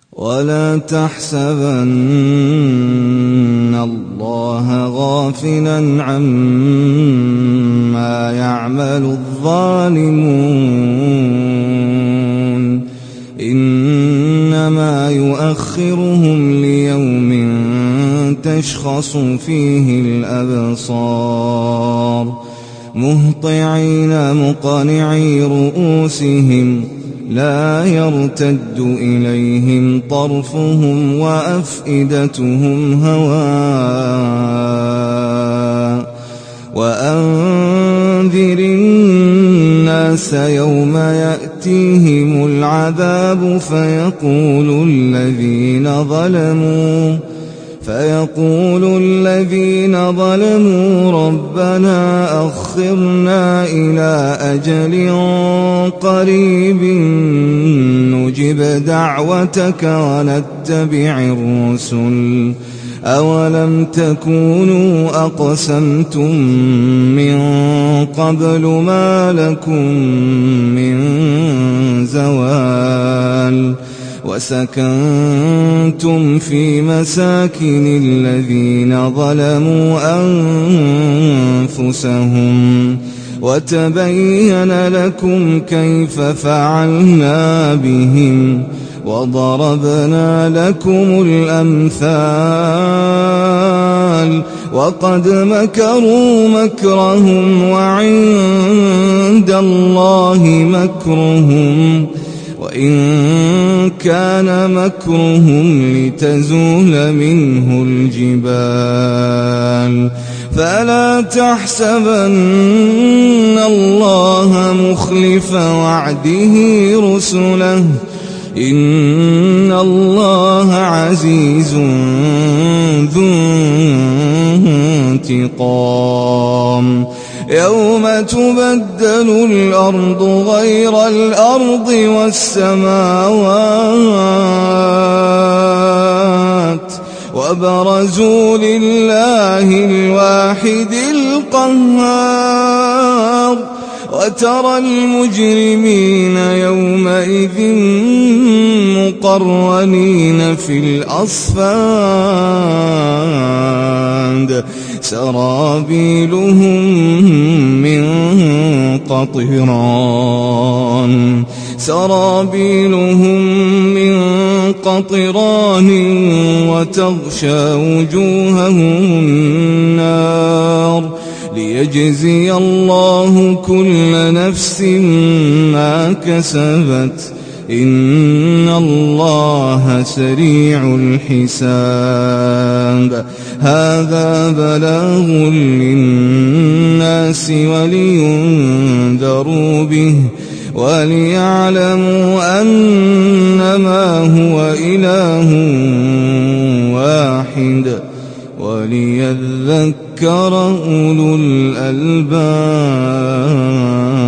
ولا تحسبن الله غافلا عما يعمل الظالمون إنما يؤخرهم ليوم تشخص فيه الأبصار مهطعين مقنعي رؤوسهم لا يرتد إليهم طرفهم وأفئدتهم هواء وأنذر الناس يوم يأتيهم العذاب فيقول الذين ظلموا ربنا أخرنا إلى أجل قريب نجب دعوتك ونتبع الرسل أولم تكونوا أقسمتم من قبل ما لكم من زوال وسكنتم في مساكن الذين ظلموا أنفسهم وتبين لكم كيف فعلنا بهم وضربنا لكم الأمثال وقد مكروا مكرهم وعند الله مكرهم وإن كان مكرهم لتزول منه الجبال فلا تحسبن الله مخلف وعده رسله إن الله عزيز ذو انتقام يوم تبدل الأرض غير الأرض والسماوات وبرزوا لله الواحد القهار وترى المجرمين يومئذ مقرنين في الأصفاد سرابيلهم من قطران وتغشى وجوههم النار ليجزي الله كل نفس ما كسبت إن الله سريع الحساب هذا بلاغ للناس ولينذروا به وليعلموا أنما هو إله واحد وليذكر أولو الألباب.